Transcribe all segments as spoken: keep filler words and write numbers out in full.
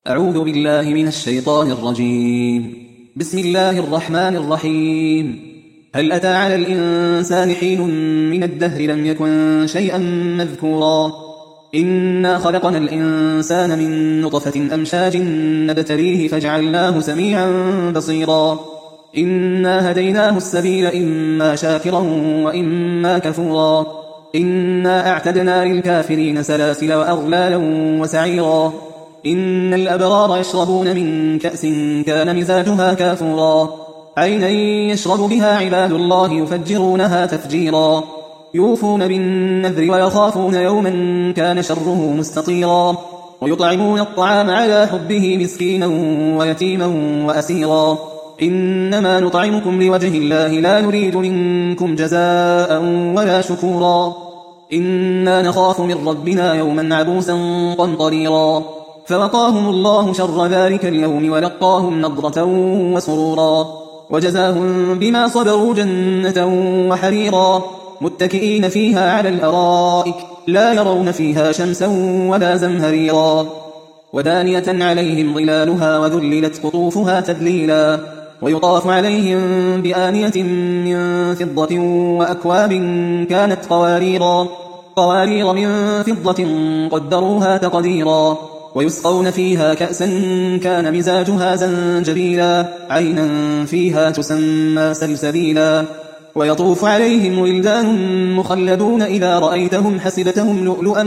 أعوذ بالله من الشيطان الرجيم. بسم الله الرحمن الرحيم. هل أتى على الإنسان حين من الدهر لم يكن شيئا مذكورا إنا خلقنا الإنسان من نطفة أمشاج نبتليه فجعلناه سميعا بصيرا إنا هديناه السبيل إما شاكرا وإما كفورا إنا أعتدنا للكافرين سلاسل وأغلالا وسعيرا إن الأبرار يشربون من كأس كان مزاجها كافورا عينا يشرب بها عباد الله يفجرونها تفجيرا يوفون بالنذر ويخافون يوما كان شره مستطيرا ويطعمون الطعام على حبه مسكينا ويتيما وأسيرا إنما نطعمكم لوجه الله لا نريد منكم جزاء ولا شكورا إنا نخاف من ربنا يوما عبوسا قمطريرا فوقاهم الله شر ذلك اليوم ولقاهم نضرة وسرورا وجزاهم بما صبروا جنة وحريرا متكئين فيها على الأرائك لا يرون فيها شمسا ولا زمهريرا ودانية عليهم ظلالها وذللت قطوفها تذليلا ويطاف عليهم بآنية من فضة وأكواب كانت قواريرا قوارير من فضة قدروها تقديرا ويسقون فيها كأسا كان مزاجها زنجبيلا عينا فيها تسمى سلسبيلا ويطوف عليهم ولدان مخلدون إذا رأيتهم حسبتهم لؤلؤا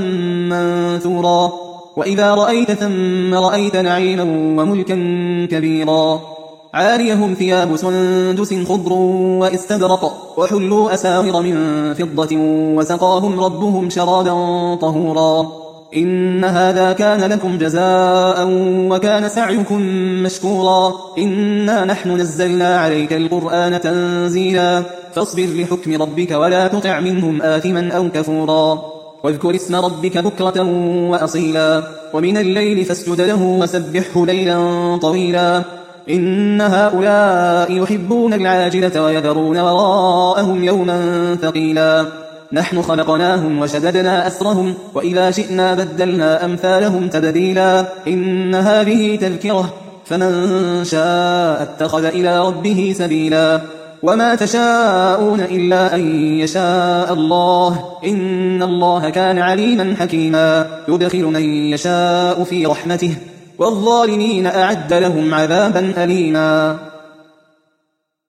منثورا وإذا رأيت ثم رأيت نعيما وملكا كبيرا عاليهم ثياب سندس خضر واستبرق وحلوا أساور من فضة وسقاهم ربهم شرابا طهورا إن هذا كان لكم جزاء وكان سعيكم مشكورا إنا نحن نزلنا عليك القرآن تنزيلا فاصبر لحكم ربك ولا تطع منهم آثما أو كفورا واذكر اسم ربك بكرة وأصيلا ومن الليل فاسجد له وسبحه ليلا طويلا إن هؤلاء يحبون العاجلة ويذرون وراءهم يوما ثقيلا نحن خلقناهم وشددنا أسرهم وإذا شئنا بدلنا أمثالهم تبديلا إن هذه تذكرة فمن شاء اتخذ إلى ربه سبيلا وما تشاءون إلا أن يشاء الله إن الله كان عليما حكيما يدخل من يشاء في رحمته والظالمين أعد لهم عذابا أليما.